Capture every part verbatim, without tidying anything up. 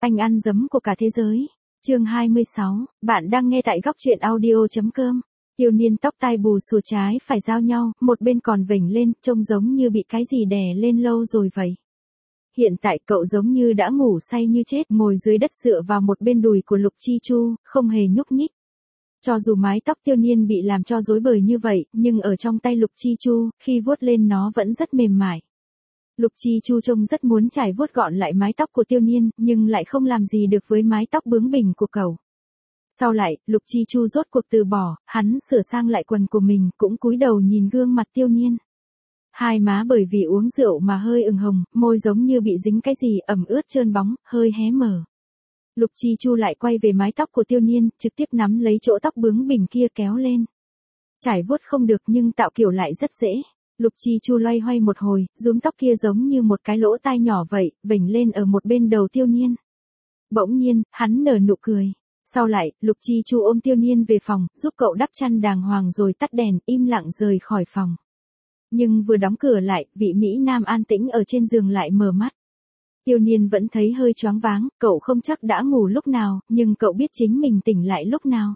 Anh ăn dấm của cả thế giới. Chương hai mươi sáu, bạn đang nghe tại góc truyện audio.com. Tiêu Niên tóc tai bù xù trái phải giao nhau, một bên còn vểnh lên, trông giống như bị cái gì đè lên lâu rồi vậy. Hiện tại cậu giống như đã ngủ say như chết, ngồi dưới đất dựa vào một bên đùi của Lục Chi Chu, không hề nhúc nhích. Cho dù mái tóc Tiêu Niên bị làm cho rối bời như vậy, nhưng ở trong tay Lục Chi Chu, khi vuốt lên nó vẫn rất mềm mại. Lục Chi Chu trông rất muốn chải vuốt gọn lại mái tóc của Tiêu Niên, nhưng lại không làm gì được với mái tóc bướng bỉnh của cậu. Sau lại, Lục Chi Chu rốt cuộc từ bỏ, hắn sửa sang lại quần của mình, cũng cúi đầu nhìn gương mặt Tiêu Niên. Hai má bởi vì uống rượu mà hơi ửng hồng, môi giống như bị dính cái gì ẩm ướt trơn bóng, hơi hé mở. Lục Chi Chu lại quay về mái tóc của Tiêu Niên, trực tiếp nắm lấy chỗ tóc bướng bỉnh kia kéo lên. Chải vuốt không được nhưng tạo kiểu lại rất dễ. Lục Chi Chu loay hoay một hồi, rúm tóc kia giống như một cái lỗ tai nhỏ vậy, vểnh lên ở một bên đầu Tiêu Niên. Bỗng nhiên, hắn nở nụ cười. Sau lại, Lục Chi Chu ôm Tiêu Niên về phòng, giúp cậu đắp chăn đàng hoàng rồi tắt đèn, im lặng rời khỏi phòng. Nhưng vừa đóng cửa lại, vị Mỹ Nam an tĩnh ở trên giường lại mở mắt. Tiêu Niên vẫn thấy hơi choáng váng, cậu không chắc đã ngủ lúc nào, nhưng cậu biết chính mình tỉnh lại lúc nào.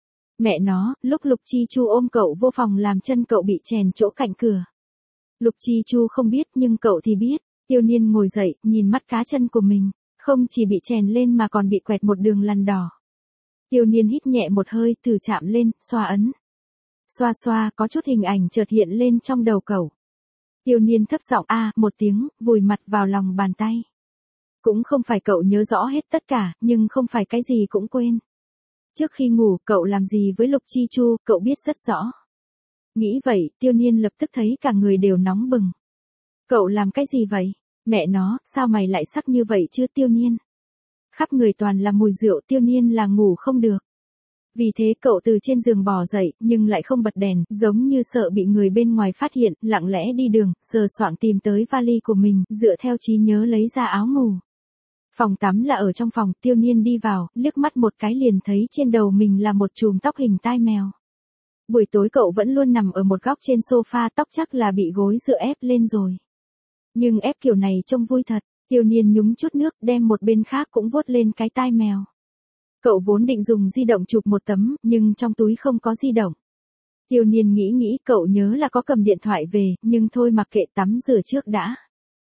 Mẹ nó, lúc Lục Chi Chu ôm cậu vô phòng làm chân cậu bị chèn chỗ cạnh cửa. Lục Chi Chu không biết nhưng cậu thì biết. Tiêu Niên ngồi dậy, nhìn mắt cá chân của mình, không chỉ bị chèn lên mà còn bị quẹt một đường lằn đỏ. Tiêu Niên hít nhẹ một hơi, thử chạm lên, xoa ấn. Xoa xoa, có chút hình ảnh chợt hiện lên trong đầu cậu. Tiêu Niên thấp giọng a một tiếng, vùi mặt vào lòng bàn tay. Cũng không phải cậu nhớ rõ hết tất cả, nhưng không phải cái gì cũng quên. Trước khi ngủ, cậu làm gì với Lục Chi Chu, cậu biết rất rõ. Nghĩ vậy, Tiêu Niên lập tức thấy cả người đều nóng bừng. Cậu làm cái gì vậy? Mẹ nó, sao mày lại sắc như vậy chứ Tiêu Niên? Khắp người toàn là mùi rượu, Tiêu Niên là ngủ không được. Vì thế cậu từ trên giường bò dậy, nhưng lại không bật đèn, giống như sợ bị người bên ngoài phát hiện, lặng lẽ đi đường, sờ soạng tìm tới vali của mình, dựa theo trí nhớ lấy ra áo ngủ. Phòng tắm là ở trong phòng, Tiêu Niên đi vào, liếc mắt một cái liền thấy trên đầu mình là một chùm tóc hình tai mèo. Buổi tối cậu vẫn luôn nằm ở một góc trên sofa, tóc chắc là bị gối dựa ép lên rồi. Nhưng ép kiểu này trông vui thật. Tiêu Niên nhúng chút nước, đem một bên khác cũng vuốt lên cái tai mèo. Cậu vốn định dùng di động chụp một tấm, nhưng trong túi không có di động. Tiêu Niên nghĩ nghĩ, cậu nhớ là có cầm điện thoại về, nhưng thôi mặc kệ, tắm rửa trước đã.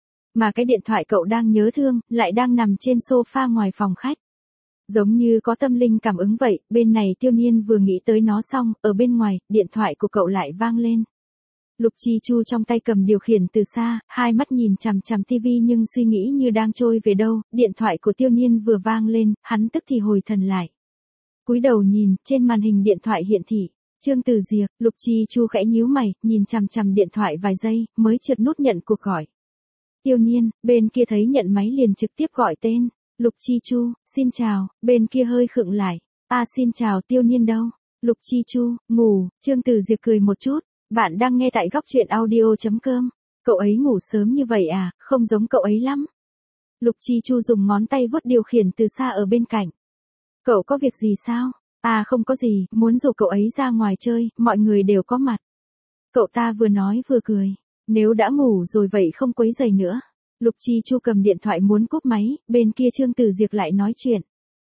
Mà cái điện thoại cậu đang nhớ thương, lại đang nằm trên sofa ngoài phòng khách. Giống như có tâm linh cảm ứng vậy, bên này Tiêu Niên vừa nghĩ tới nó xong, ở bên ngoài, điện thoại của cậu lại vang lên. Lục Chi Chu trong tay cầm điều khiển từ xa, hai mắt nhìn chằm chằm tivi nhưng suy nghĩ như đang trôi về đâu, điện thoại của Tiêu Niên vừa vang lên, hắn tức thì hồi thần lại. Cúi đầu nhìn, trên màn hình điện thoại hiện thị, Trương Từ Diệp. Lục Chi Chu khẽ nhíu mày, nhìn chằm chằm điện thoại vài giây, mới trượt nút nhận cuộc gọi. Tiêu Niên, bên kia thấy nhận máy liền trực tiếp gọi tên. Lục Chi Chu, xin chào, bên kia hơi khựng lại. À xin chào Tiêu Niên đâu? Lục Chi Chu, ngủ. Trương Từ Diệp cười một chút. Bạn đang nghe tại góc truyện audio.com. Cậu ấy ngủ sớm như vậy à, không giống cậu ấy lắm. Lục Chi Chu dùng ngón tay vuốt điều khiển từ xa ở bên cạnh. Cậu có việc gì sao? À không có gì, muốn rủ cậu ấy ra ngoài chơi, mọi người đều có mặt. Cậu ta vừa nói vừa cười. Nếu đã ngủ rồi vậy không quấy rầy nữa. Lục Chi Chu cầm điện thoại muốn cúp máy, bên kia Trương Từ Diệp lại nói chuyện.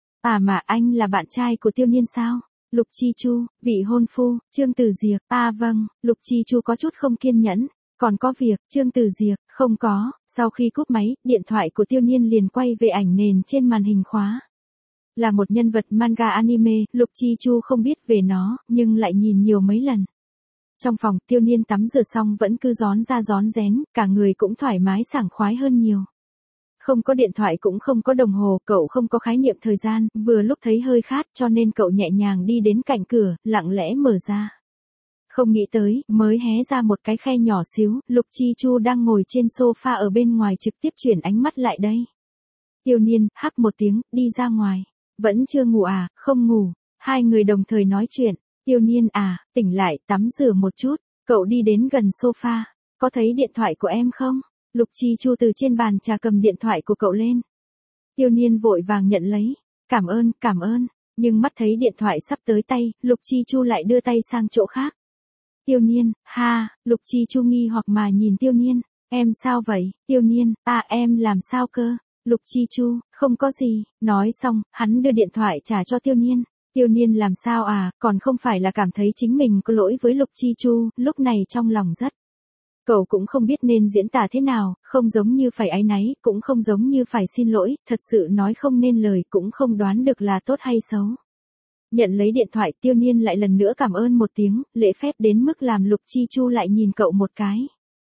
À mà anh là bạn trai của Tiêu Niên sao? Lục Chi Chu, vị hôn phu. Trương Từ Diệp, à vâng. Lục Chi Chu có chút không kiên nhẫn. Còn có việc, Trương Từ Diệp, không có. Sau khi cúp máy, điện thoại của Tiêu Niên liền quay về ảnh nền trên màn hình khóa. Là một nhân vật manga anime, Lục Chi Chu không biết về nó, nhưng lại nhìn nhiều mấy lần. Trong phòng, Tiêu Niên tắm rửa xong vẫn cứ rón ra rón rén, cả người cũng thoải mái sảng khoái hơn nhiều. Không có điện thoại cũng không có đồng hồ, cậu không có khái niệm thời gian, vừa lúc thấy hơi khát cho nên cậu nhẹ nhàng đi đến cạnh cửa, lặng lẽ mở ra. Không nghĩ tới, mới hé ra một cái khe nhỏ xíu, Lục Chi Chu đang ngồi trên sofa ở bên ngoài trực tiếp chuyển ánh mắt lại đây. Tiêu Niên, hắc một tiếng, đi ra ngoài. Vẫn chưa ngủ à, không ngủ. Hai người đồng thời nói chuyện. Tiêu Niên à, tỉnh lại, tắm rửa một chút. Cậu đi đến gần sofa. Có thấy điện thoại của em không? Lục Chi Chu từ trên bàn trà cầm điện thoại của cậu lên. Tiêu Niên vội vàng nhận lấy. Cảm ơn, cảm ơn. Nhưng mắt thấy điện thoại sắp tới tay, Lục Chi Chu lại đưa tay sang chỗ khác. Tiêu Niên, ha, Lục Chi Chu nghi hoặc mà nhìn Tiêu Niên. Em sao vậy? Tiêu Niên, à em làm sao cơ? Lục Chi Chu, không có gì, nói xong, hắn đưa điện thoại trả cho Tiêu Niên. Tiêu Niên làm sao à, còn không phải là cảm thấy chính mình có lỗi với Lục Chi Chu, lúc này trong lòng rất. Cậu cũng không biết nên diễn tả thế nào, không giống như phải áy náy, cũng không giống như phải xin lỗi, thật sự nói không nên lời, cũng không đoán được là tốt hay xấu. Nhận lấy điện thoại, Tiêu Niên lại lần nữa cảm ơn một tiếng, lễ phép đến mức làm Lục Chi Chu lại nhìn cậu một cái.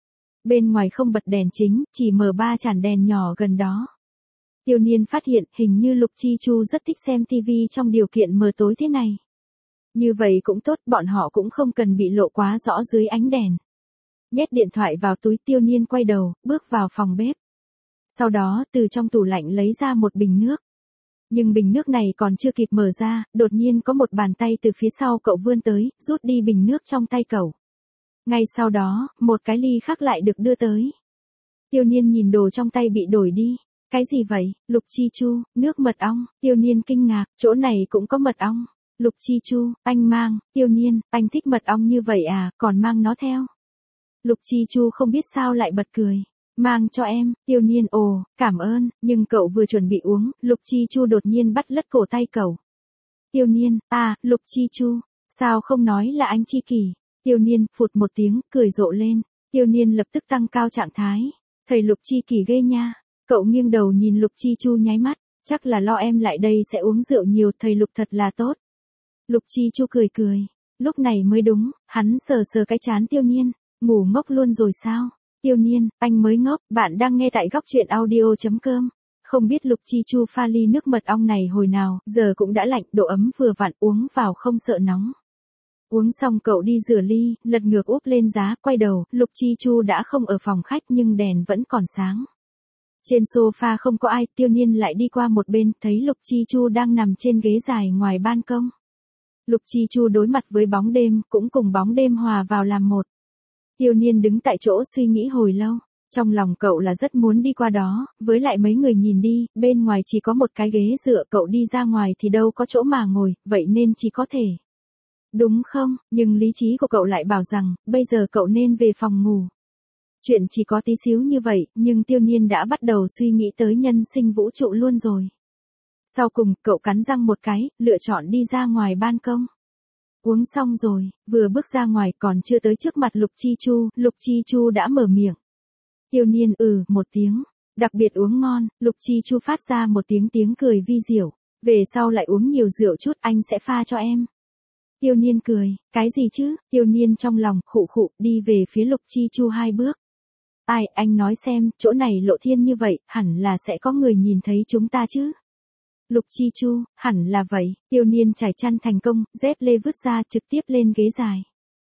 Bên ngoài không bật đèn chính, chỉ mở ba chản đèn nhỏ gần đó. Tiêu Niên phát hiện hình như Lục Chi Chu rất thích xem tivi trong điều kiện mờ tối thế này. Như vậy cũng tốt, bọn họ cũng không cần bị lộ quá rõ dưới ánh đèn. Nhét điện thoại vào túi, Tiêu Niên quay đầu, bước vào phòng bếp. Sau đó, từ trong tủ lạnh lấy ra một bình nước. Nhưng bình nước này còn chưa kịp mở ra, đột nhiên có một bàn tay từ phía sau cậu vươn tới, rút đi bình nước trong tay cậu. Ngay sau đó, một cái ly khác lại được đưa tới. Tiêu Niên nhìn đồ trong tay bị đổi đi. Cái gì vậy? Lục Chi Chu, nước mật ong. Tiêu Niên kinh ngạc, chỗ này cũng có mật ong. Lục Chi Chu, anh mang. Tiêu Niên, anh thích mật ong như vậy à, còn mang nó theo. Lục Chi Chu không biết sao lại bật cười. Mang cho em. Tiêu Niên, ồ, cảm ơn, nhưng cậu vừa chuẩn bị uống, Lục Chi Chu đột nhiên bắt lất cổ tay cậu. Tiêu Niên, à, Lục Chi Chu, sao không nói là anh Chi Kỳ. Tiêu Niên, phụt một tiếng, cười rộ lên. Tiêu Niên lập tức tăng cao trạng thái. Thầy Lục Chi Kỳ ghê nha. Cậu nghiêng đầu nhìn Lục Chi Chu nháy mắt, chắc là lo em lại đây sẽ uống rượu nhiều, thầy Lục thật là tốt. Lục Chi Chu cười cười, lúc này mới đúng, hắn sờ sờ cái trán Tiêu Niên, ngủ ngốc luôn rồi sao? Tiêu Niên, anh mới ngốc, bạn đang nghe tại góc truyện audio chấm com. Không biết Lục Chi Chu pha ly nước mật ong này hồi nào, giờ cũng đã lạnh, độ ấm vừa vặn, uống vào không sợ nóng. Uống xong cậu đi rửa ly, lật ngược úp lên giá, quay đầu, Lục Chi Chu đã không ở phòng khách nhưng đèn vẫn còn sáng. Trên sofa không có ai, Tiêu Niên lại đi qua một bên, thấy Lục Chi Chu đang nằm trên ghế dài ngoài ban công. Lục Chi Chu đối mặt với bóng đêm, cũng cùng bóng đêm hòa vào làm một. Tiêu Niên đứng tại chỗ suy nghĩ hồi lâu, trong lòng cậu là rất muốn đi qua đó, với lại mấy người nhìn đi, bên ngoài chỉ có một cái ghế dựa, cậu đi ra ngoài thì đâu có chỗ mà ngồi, vậy nên chỉ có thể. Đúng không, nhưng lý trí của cậu lại bảo rằng, bây giờ cậu nên về phòng ngủ. Chuyện chỉ có tí xíu như vậy, nhưng Tiêu Niên đã bắt đầu suy nghĩ tới nhân sinh vũ trụ luôn rồi. Sau cùng, cậu cắn răng một cái, lựa chọn đi ra ngoài ban công. Uống xong rồi, vừa bước ra ngoài còn chưa tới trước mặt Lục Chi Chu, Lục Chi Chu đã mở miệng. Tiêu Niên ừ, một tiếng, đặc biệt uống ngon, Lục Chi Chu phát ra một tiếng tiếng cười vi diệu, về sau lại uống nhiều rượu chút anh sẽ pha cho em. Tiêu Niên cười, cái gì chứ, Tiêu Niên trong lòng, khụ khụ, đi về phía Lục Chi Chu hai bước. Ai, anh nói xem, chỗ này lộ thiên như vậy, hẳn là sẽ có người nhìn thấy chúng ta chứ. Lục Chi Chu, hẳn là vậy, Tiêu Niên trải chăn thành công, dép lê vứt ra trực tiếp lên ghế dài.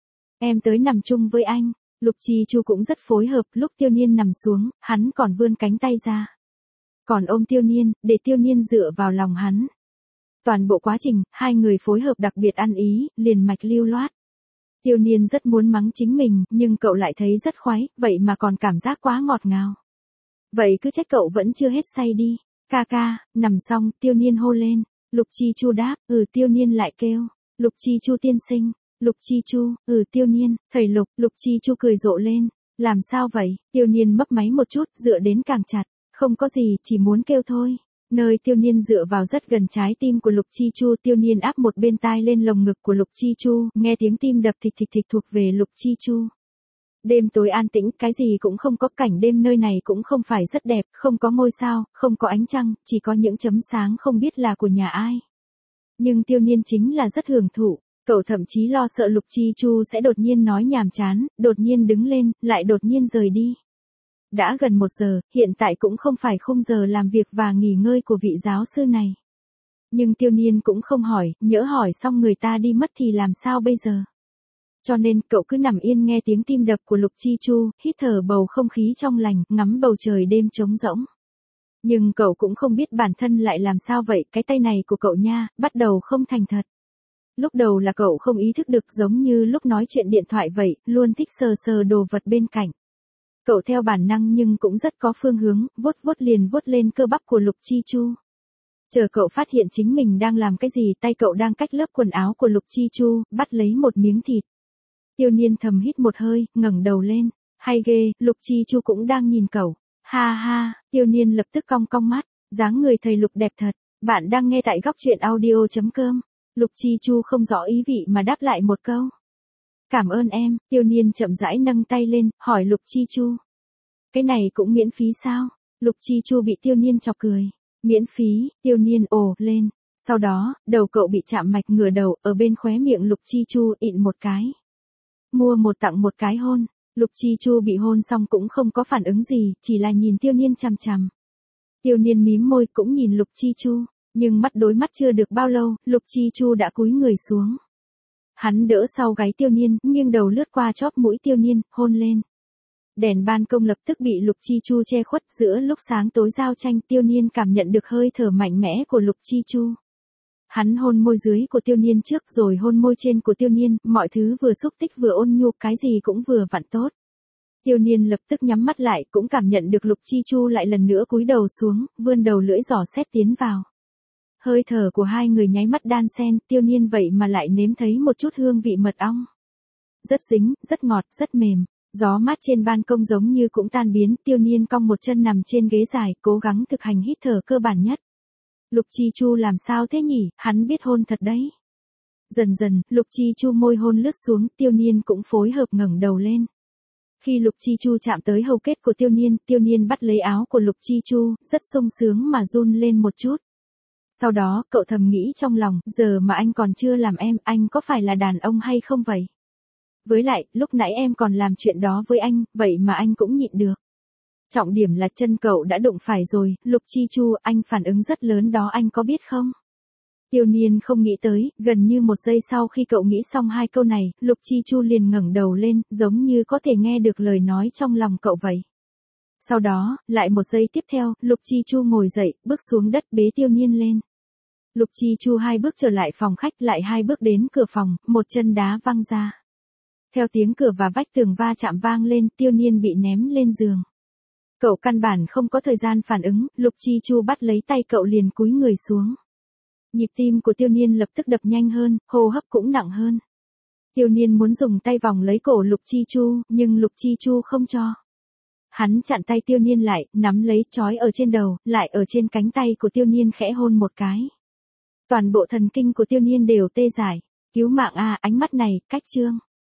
Em tới nằm chung với anh, Lục Chi Chu cũng rất phối hợp, lúc Tiêu Niên nằm xuống, hắn còn vươn cánh tay ra. Còn ôm Tiêu Niên, để Tiêu Niên dựa vào lòng hắn. Toàn bộ quá trình, hai người phối hợp đặc biệt ăn ý, liền mạch lưu loát. Tiêu Niên rất muốn mắng chính mình, nhưng cậu lại thấy rất khoái, vậy mà còn cảm giác quá ngọt ngào. Vậy cứ trách cậu vẫn chưa hết say đi. Ca ca, nằm xong, Tiêu Niên hô lên. Lục Chi Chu đáp, ừ Tiêu Niên lại kêu. Lục Chi Chu tiên sinh. Lục Chi Chu, ừ Tiêu Niên, thầy Lục, Lục Chi Chu cười rộ lên. Làm sao vậy? Tiêu Niên mấp máy một chút, dựa đến càng chặt. Không có gì, chỉ muốn kêu thôi. Nơi Tiêu Niên dựa vào rất gần trái tim của Lục Chi Chu, Tiêu Niên áp một bên tai lên lồng ngực của Lục Chi Chu, nghe tiếng tim đập thịch thịch thịch thuộc về Lục Chi Chu. Đêm tối an tĩnh, cái gì cũng không có, cảnh đêm nơi này cũng không phải rất đẹp, không có ngôi sao, không có ánh trăng, chỉ có những chấm sáng không biết là của nhà ai. Nhưng Tiêu Niên chính là rất hưởng thụ, cậu thậm chí lo sợ Lục Chi Chu sẽ đột nhiên nói nhàm chán, đột nhiên đứng lên, lại đột nhiên rời đi. Đã gần một giờ, hiện tại cũng không phải khung giờ làm việc và nghỉ ngơi của vị giáo sư này. Nhưng Tiêu Niên cũng không hỏi, nhỡ hỏi xong người ta đi mất thì làm sao bây giờ. Cho nên, cậu cứ nằm yên nghe tiếng tim đập của Lục Chi Chu, hít thở bầu không khí trong lành, ngắm bầu trời đêm trống rỗng. Nhưng cậu cũng không biết bản thân lại làm sao vậy, cái tay này của cậu nha, bắt đầu không thành thật. Lúc đầu là cậu không ý thức được, giống như lúc nói chuyện điện thoại vậy, luôn thích sờ sờ đồ vật bên cạnh. Cậu theo bản năng nhưng cũng rất có phương hướng, vuốt vuốt liền vuốt lên cơ bắp của Lục Chi Chu. Chờ cậu phát hiện chính mình đang làm cái gì, tay cậu đang cách lớp quần áo của Lục Chi Chu, bắt lấy một miếng thịt. Tiêu Niên thầm hít một hơi, ngẩng đầu lên. Hay ghê, Lục Chi Chu cũng đang nhìn cậu. Ha ha, Tiêu Niên lập tức cong cong mắt. Dáng người thầy Lục đẹp thật. Bạn đang nghe tại góc chuyện audio chấm com. Lục Chi Chu không rõ ý vị mà đáp lại một câu. Cảm ơn em. Tiêu Niên chậm rãi nâng tay lên, hỏi Lục Chi Chu. Cái này cũng miễn phí sao? Lục Chi Chu bị Tiêu Niên chọc cười. Miễn phí. Tiêu Niên ồ lên. Sau đó, đầu cậu bị chạm mạch, ngửa đầu, ở bên khóe miệng Lục Chi Chu ịn một cái. Mua một tặng một cái hôn. Lục Chi Chu bị hôn xong cũng không có phản ứng gì, chỉ là nhìn Tiêu Niên chằm chằm. Tiêu Niên mím môi cũng nhìn Lục Chi Chu, nhưng mắt đối mắt chưa được bao lâu, Lục Chi Chu đã cúi người xuống. Hắn đỡ sau gáy Tiêu Niên, nghiêng đầu lướt qua chóp mũi Tiêu Niên, hôn lên. Đèn ban công lập tức bị Lục Chi Chu che khuất, giữa lúc sáng tối giao tranh. Tiêu Niên cảm nhận được hơi thở mạnh mẽ của Lục Chi Chu. Hắn hôn môi dưới của Tiêu Niên trước rồi hôn môi trên của Tiêu Niên, mọi thứ vừa xúc tích vừa ôn nhu, cái gì cũng vừa vặn tốt. Tiêu Niên lập tức nhắm mắt lại, cũng cảm nhận được Lục Chi Chu lại lần nữa cúi đầu xuống, vươn đầu lưỡi dò xét tiến vào. Hơi thở của hai người nháy mắt đan xen, Tiêu Niên vậy mà lại nếm thấy một chút hương vị mật ong. Rất dính, rất ngọt, rất mềm. Gió mát trên ban công giống như cũng tan biến. Tiêu Niên cong một chân nằm trên ghế dài, cố gắng thực hành hít thở cơ bản nhất. Lục Chi Chu làm sao thế nhỉ, hắn biết hôn thật đấy. Dần dần, Lục Chi Chu môi hôn lướt xuống, Tiêu Niên cũng phối hợp ngẩng đầu lên. Khi Lục Chi Chu chạm tới hầu kết của Tiêu Niên, Tiêu Niên bắt lấy áo của Lục Chi Chu, rất sung sướng mà run lên một chút. Sau đó, cậu thầm nghĩ trong lòng, giờ mà anh còn chưa làm em, anh có phải là đàn ông hay không vậy? Với lại, lúc nãy em còn làm chuyện đó với anh, vậy mà anh cũng nhịn được. Trọng điểm là chân cậu đã đụng phải rồi. Lục Chi Chu, anh phản ứng rất lớn đó, anh có biết không? Tiêu Niên không nghĩ tới, gần như một giây sau khi cậu nghĩ xong hai câu này, Lục Chi Chu liền ngẩng đầu lên, giống như có thể nghe được lời nói trong lòng cậu vậy. Sau đó, lại một giây tiếp theo, Lục Chi Chu ngồi dậy, bước xuống đất bế Tiêu Niên lên. Lục Chi Chu hai bước trở lại phòng khách, lại hai bước đến cửa phòng, một chân đá văng ra. Theo tiếng cửa và vách tường va chạm vang lên, Tiêu Niên bị ném lên giường. Cậu căn bản không có thời gian phản ứng, Lục Chi Chu bắt lấy tay cậu liền cúi người xuống. Nhịp tim của Tiêu Niên lập tức đập nhanh hơn, hô hấp cũng nặng hơn. Tiêu Niên muốn dùng tay vòng lấy cổ Lục Chi Chu, nhưng Lục Chi Chu không cho. Hắn chặn tay Tiêu Niên lại, nắm lấy trói ở trên đầu, lại ở trên cánh tay của Tiêu Niên khẽ hôn một cái. Toàn bộ thần kinh của Tiêu Niên đều tê dại. Cứu mạng a, ánh mắt này, cách trương.